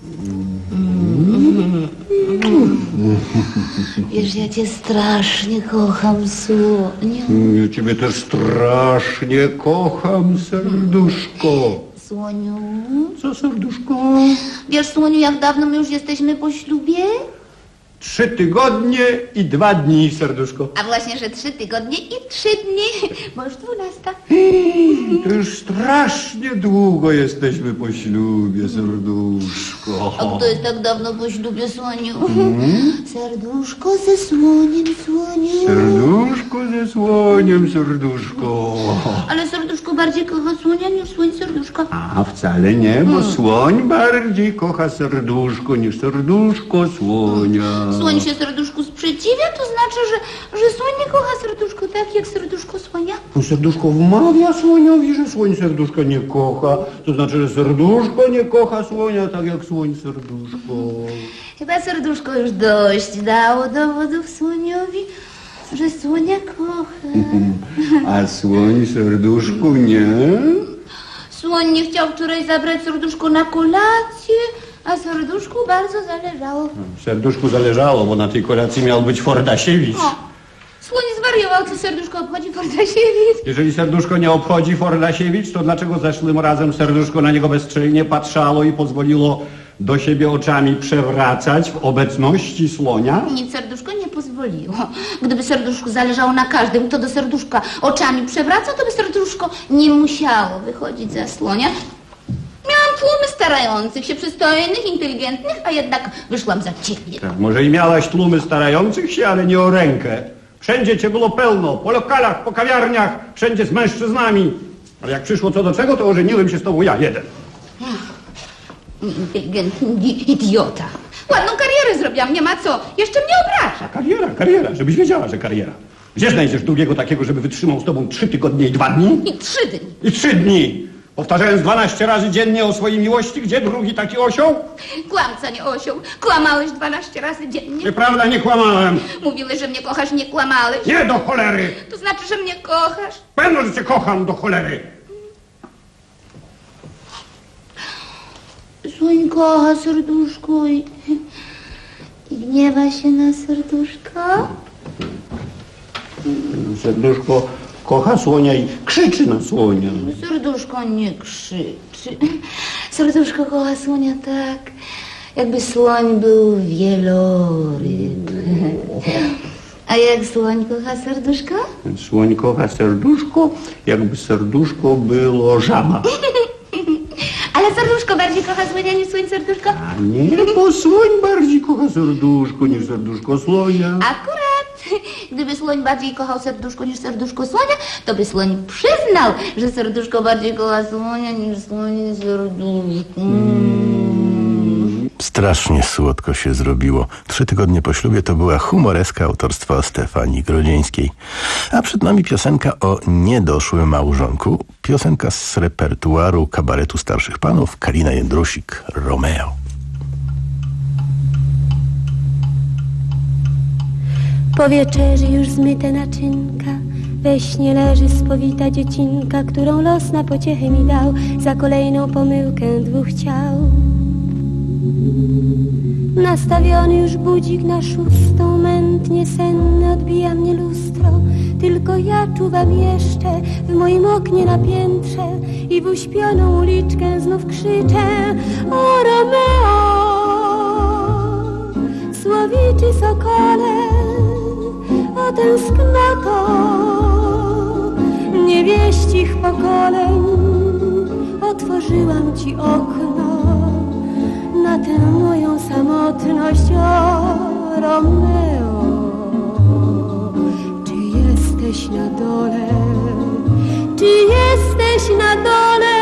Wiesz, ja cię strasznie kocham, Słoniu. Ja ciebie też strasznie kocham, serduszko. Słoniu? Co, serduszko? Wiesz, Słoniu, jak dawno my już jesteśmy po ślubie? Trzy tygodnie i dwa dni, serduszko. A właśnie, że trzy tygodnie i trzy dni, bo już dwunasta. To już strasznie długo jesteśmy po ślubie, serduszko. A kto jest tak dawno po ślubie, Słoniu? Hmm? Serduszko ze słoniem, Słoniu. Serduszko ze słoniem, serduszko. Ale serduszko bardziej kocha słonia niż słoń serduszka. A wcale nie, bo hmm. słoń bardziej kocha serduszko niż serduszko słonia. Słoń się serduszku sprzeciwia, to znaczy, że, że słoń nie kocha serduszko tak jak serduszko słonia? No serduszko wmawia słoniowi, że słoń serduszko nie kocha. To znaczy, że serduszko nie kocha słonia tak jak słoń serduszko. Chyba serduszko już dość dało dowodów słoniowi, że słonia kocha. A słoń serduszku nie? Słoń nie chciał wczoraj zabrać serduszko na kolację, a serduszku bardzo zależało. Serduszku zależało, bo na tej kolacji miał być Fordasiewicz. O, słoń zwariował, co serduszko obchodzi Fordasiewicz. Jeżeli serduszko nie obchodzi Fordasiewicz, to dlaczego zeszłym razem serduszko na niego bezczelnie patrzało i pozwoliło do siebie oczami przewracać w obecności słonia? Nic serduszko nie pozwoliło. Gdyby serduszku zależało na każdym, kto do serduszka oczami przewraca, to by serduszko nie musiało wychodzić za słonia. Miałam tłumy starających się, przystojnych, inteligentnych, a jednak wyszłam za ciebie. Tak, może i miałaś tłumy starających się, ale nie o rękę. Wszędzie cię było pełno, po lokalach, po kawiarniach, wszędzie z mężczyznami. Ale jak przyszło co do czego, to ożeniłem się z tobą ja, jeden. Inteligentny idiota. Ładną karierę zrobiłam, nie ma co. Jeszcze mnie obraża. Kariera, kariera, żebyś wiedziała, że kariera. Gdzie znajdziesz drugiego takiego, żeby wytrzymał z tobą trzy tygodnie i dwa dni? I trzy dni. I trzy dni. Powtarzając dwanaście razy dziennie o swojej miłości, gdzie drugi taki osioł? Kłamca, nie osioł. Kłamałeś dwanaście razy dziennie. Nieprawda, nie kłamałem. Mówiłeś, że mnie kochasz, nie kłamałeś. Nie, do cholery. To znaczy, że mnie kochasz. Pewno, że cię kocham, do cholery. Słoń kocha serduszko i, i gniewa się na serduszko. Serduszko kocha słonia i krzyczy na słonia. Serduszko nie krzyczy. Serduszko kocha słonia tak, jakby słoń był wieloryb. A jak słoń kocha serduszko? Słoń kocha serduszko, jakby serduszko było żaba. Ale serduszko bardziej kocha słonia niż słoń serduszko? A nie, bo słoń bardziej kocha serduszko niż serduszko słonia. Akurat. Gdyby słoń bardziej kochał serduszko niż serduszko słonia, to by słoń przyznał, że serduszko bardziej kocha słonia niż słoń serduszko. Mm. Strasznie słodko się zrobiło. Trzy tygodnie po ślubie to była humoreska autorstwa Stefanii Grodzieńskiej. A przed nami piosenka o niedoszłym małżonku. Piosenka z repertuaru kabaretu starszych panów. Kalina Jędrusik, Romeo. Po wieczerzy już zmyte naczynka, we śnie leży spowita dziecinka, którą los na pociechę mi dał za kolejną pomyłkę dwóch ciał. Nastawiony już budzik na szóstą, mętnie senny odbija mnie lustro. Tylko ja czuwam jeszcze w moim oknie na piętrze i w uśpioną uliczkę znów krzyczę: o Romeo, słowiczy sokole, o tęsknoto niewieścich pokoleń. Otworzyłam ci okno na tę moją samotność, o Romeo. Czy jesteś na dole? Czy jesteś na dole?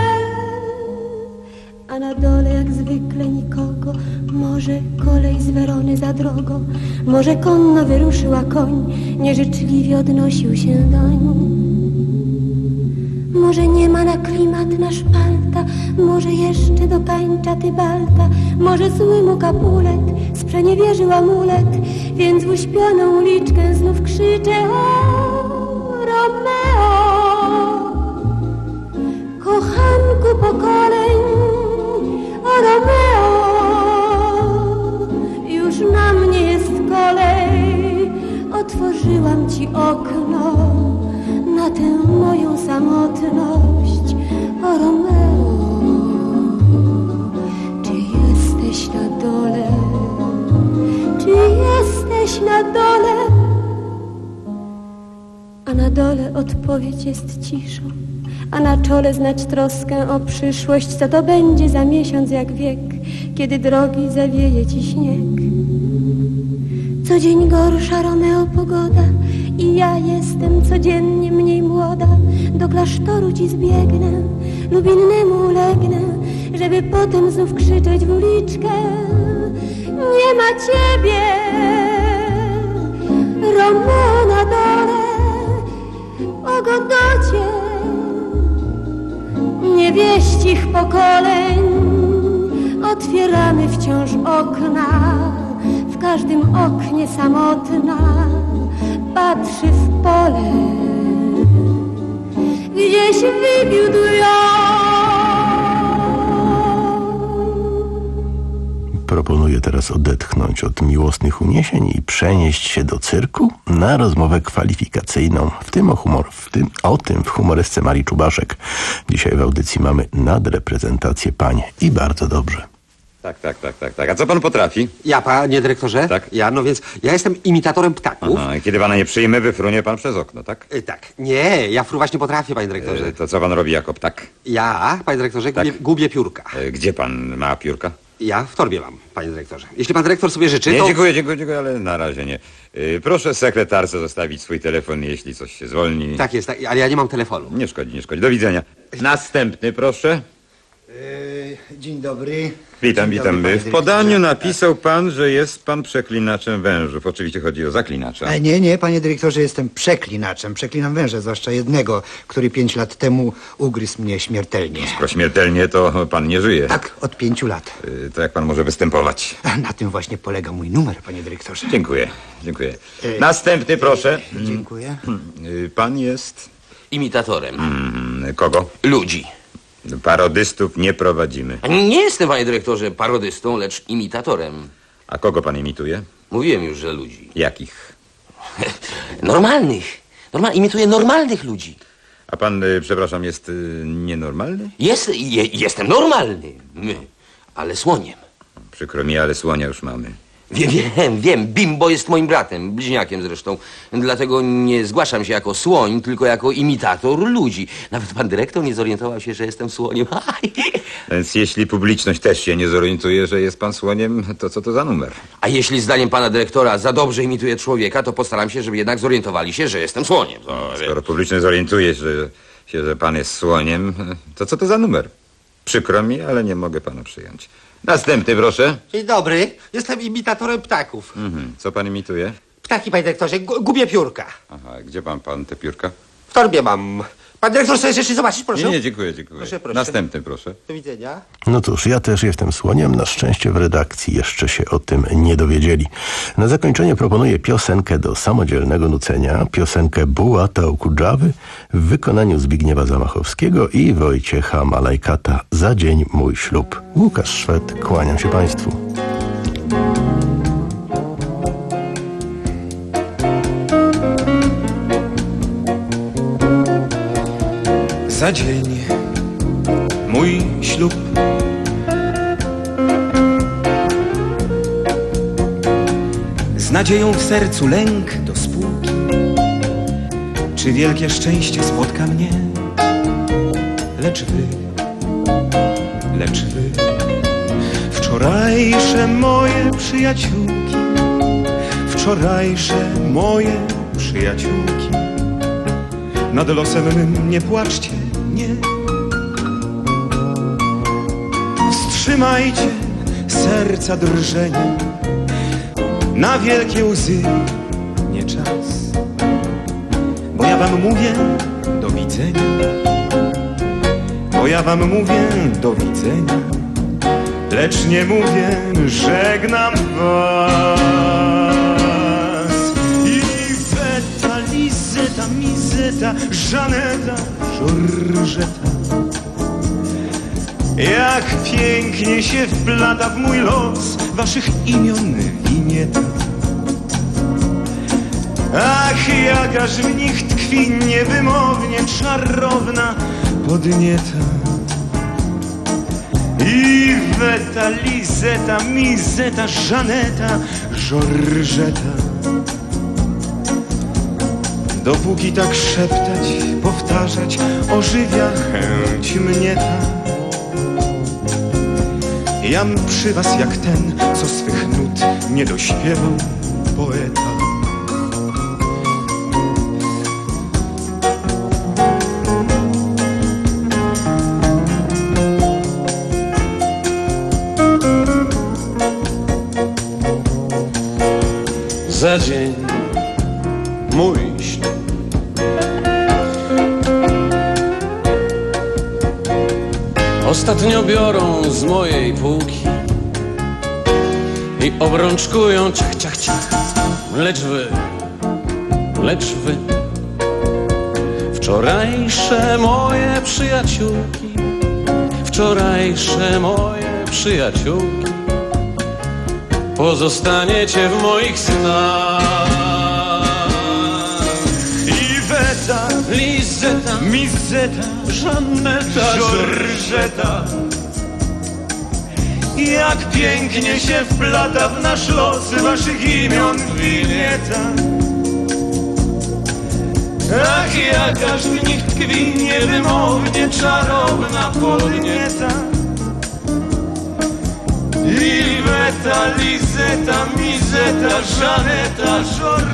A na dole jak zwykle nikogo. Może kolej z Werony za drogo, może konno wyruszyła koń, nieżyczliwie odnosił się doń. Może nie ma na klimat nasz palta, może jeszcze do pańcza Tybalta, może zły mu kapulet sprzeniewierzył amulet, więc w uśpioną uliczkę znów krzyczę: o Romeo, kochanku pokoleń, o Romeo, już na mnie jest kolej. Otworzyłam ci okno na tę moją samotność, o Romeo. Czy jesteś na dole? Czy jesteś na dole? A na dole odpowiedź jest ciszą, a na czole znać troskę o przyszłość. Co to będzie za miesiąc jak wiek, kiedy drogi zawieje ci śnieg? Co dzień gorsza, Romeo, pogoda i ja jestem codziennie mniej młoda. Do klasztoru ci zbiegnę lub innemu ulegnę, żeby potem znów krzyczeć w uliczkę: nie ma ciebie, Romeo, na dole, o Godocie niewieścich pokoleń. Otwieramy wciąż okna, w każdym oknie samotna patrzy w pole, gdzieś wywiódł ją. Proponuję teraz odetchnąć od miłosnych uniesień i przenieść się do cyrku na rozmowę kwalifikacyjną. W tym o humor, w tym, o tym w humoresce Marii Czubaszek. Dzisiaj w audycji mamy nadreprezentację pań i bardzo dobrze. Tak, tak, tak, tak, tak. A co pan potrafi? Ja, panie dyrektorze? Tak. Ja, no więc ja jestem imitatorem ptaków. Aha, i kiedy pana nie przyjmę, wyfrunie pan przez okno, tak? Y, tak. Nie, ja fru właśnie potrafię, panie dyrektorze. E, to co pan robi jako ptak? Ja, panie dyrektorze, Tak. gubię, gubię piórka. E, gdzie pan ma piórka? Ja w torbie mam, panie dyrektorze. Jeśli pan dyrektor sobie życzy, Nie, to... dziękuję, dziękuję, dziękuję, ale na razie nie. E, proszę sekretarce zostawić swój telefon, jeśli coś się zwolni. Tak jest, tak, ale ja nie mam telefonu. Nie szkodzi, nie szkodzi. Do widzenia. Następny, proszę. Yy, Dzień dobry. Witam, Dzień witam. dobry, W panie podaniu dyrektorze. napisał pan, że jest pan przeklinaczem wężów. Oczywiście chodzi o zaklinacza. E, Nie, nie, panie dyrektorze, jestem przeklinaczem. Przeklinam węża, zwłaszcza jednego, który pięć lat temu ugryzł mnie śmiertelnie. Skoro śmiertelnie, to pan nie żyje. Tak, od pięciu lat. Y, To jak pan może występować? A na tym właśnie polega mój numer, panie dyrektorze. Dziękuję, dziękuję. E, Następny, proszę. Dziękuję. Y, Pan jest... Imitatorem. Mm, kogo? Ludzi. Parodystów nie prowadzimy. Nie jestem, panie dyrektorze, parodystą, lecz imitatorem. A kogo pan imituje? Mówiłem już, że ludzi. Jakich? Normalnych. Normal, imituję normalnych ludzi. A pan, y, przepraszam, jest y, nienormalny? Jest, je, jestem normalny. My. Ale słoniem. Przykro mi, ale słonia już mamy. Wiem, wiem, wiem. Bimbo jest moim bratem, bliźniakiem zresztą. Dlatego nie zgłaszam się jako słoń, tylko jako imitator ludzi. Nawet pan dyrektor nie zorientował się, że jestem słoniem. Więc jeśli publiczność też się nie zorientuje, że jest pan słoniem, to co to za numer? A jeśli zdaniem pana dyrektora za dobrze imituję człowieka, to postaram się, żeby jednak zorientowali się, że jestem słoniem. To, Skoro publiczność zorientuje się, się, że pan jest słoniem, to co to za numer? Przykro mi, ale nie mogę pana przyjąć. Następny, proszę. Dzień dobry, jestem imitatorem ptaków. Mhm. Co pan imituje? Ptaki, panie dyrektorze, gu- gubię piórka. Aha, gdzie pan pan te piórka? W torbie mam. Pan dyrektor chce jeszcze zobaczyć, proszę? Nie, nie, dziękuję, dziękuję. Proszę, proszę. Następny, proszę. Do widzenia. No cóż, ja też jestem słoniem. Na szczęście w redakcji jeszcze się o tym nie dowiedzieli. Na zakończenie proponuję piosenkę do samodzielnego nucenia. Piosenkę Bułata Okudżawy w wykonaniu Zbigniewa Zamachowskiego i Wojciecha Malajkata. Za dzień mój ślub. Łukasz Szwed, kłaniam się państwu. Za dzień mój ślub. Z nadzieją w sercu lęk do spółki. Czy wielkie szczęście spotka mnie? Lecz wy, lecz wy, wczorajsze moje przyjaciółki, wczorajsze moje przyjaciółki. Nad losem mym nie płaczcie, nie. Wstrzymajcie serca drżenie, na wielkie łzy nie czas. Bo ja wam mówię do widzenia, bo ja wam mówię do widzenia, lecz nie mówię żegnam was. Iweta, Lizeta, Mizeta, Żaneta, Żorżeta, jak pięknie się wplata w mój los waszych imion winieta. Ach, jakaż w nich tkwi niewymownie czarowna podnieta. Iweta, Lizeta, Mizeta, Żaneta, Żorżeta. Dopóki tak szeptać, powtarzać ożywia chęć mnie ta. Jam przy was jak ten, co swych nut nie dośpiewał poeta. Za dzień mój ślub. Ostatnio biorą z mojej półki i obrączkują ciach, ciach, ciach. Lecz wy, lecz wy, wczorajsze moje przyjaciółki, wczorajsze moje przyjaciółki, pozostaniecie w moich snach. Iweta, Lizeta, Mizeta, Żaneta, Żorżeta, jak pięknie się wplata w nasz los waszych imion winieta. Ach, jakaż w nich tkwi niewymownie czarowna podnieta. Iweta, Lizeta, Mizeta, Żaneta,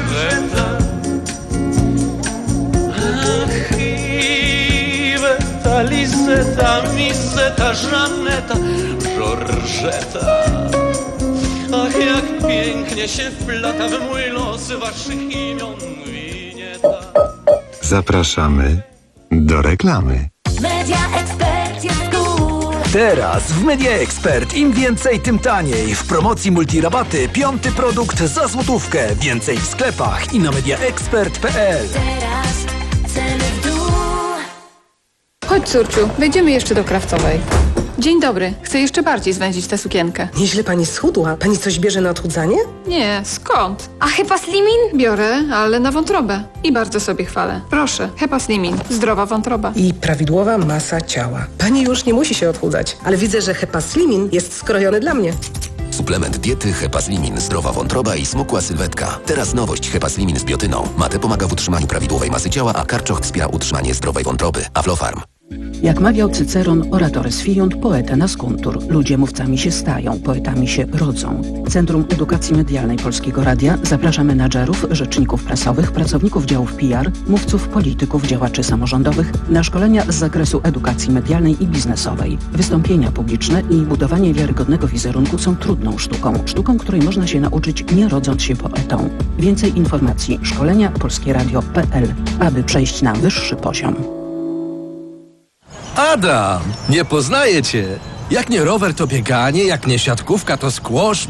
Żorżeta. Ach, Iweta, Liseta, Liseta, Miseta, Żaneta, Żorżeta. Ach, jak pięknie się wplata w mój los waszych imion winieta. Zapraszamy do reklamy. Media Expert jest cool. Teraz w Media Expert im więcej, tym taniej. W promocji multirabaty piąty produkt za złotówkę. Więcej w sklepach i na mediaexpert kropka p l. Teraz ceny w dół. Chodź, córciu, wejdziemy jeszcze do Krawcowej. Dzień dobry. Chcę jeszcze bardziej zwęzić tę sukienkę. Nieźle pani schudła. Pani coś bierze na odchudzanie? Nie, skąd? A Hepaslimin? Biorę, ale na wątrobę. I bardzo sobie chwalę. Proszę, Hepaslimin. Zdrowa wątroba. I prawidłowa masa ciała. Pani już nie musi się odchudzać, ale widzę, że Hepaslimin jest skrojony dla mnie. Suplement diety Hepaslimin, zdrowa wątroba i smukła sylwetka. Teraz nowość Hepaslimin z biotyną. Mate pomaga w utrzymaniu prawidłowej masy ciała, a karczoch wspiera utrzymanie zdrowej wątroby. Aflofarm. Jak mawiał Cyceron, oratores fiunt, poeta nascuntur. Ludzie mówcami się stają, poetami się rodzą. Centrum Edukacji Medialnej Polskiego Radia zaprasza menadżerów, rzeczników prasowych, pracowników działów P R, mówców, polityków, działaczy samorządowych na szkolenia z zakresu edukacji medialnej i biznesowej. Wystąpienia publiczne i budowanie wiarygodnego wizerunku są trudną sztuką. Sztuką, której można się nauczyć, nie rodząc się poetą. Więcej informacji szkolenia polskieradio kropka p l, aby przejść na wyższy poziom. Adam, nie poznaję cię. Jak nie rower, to bieganie, jak nie siatkówka, to squash,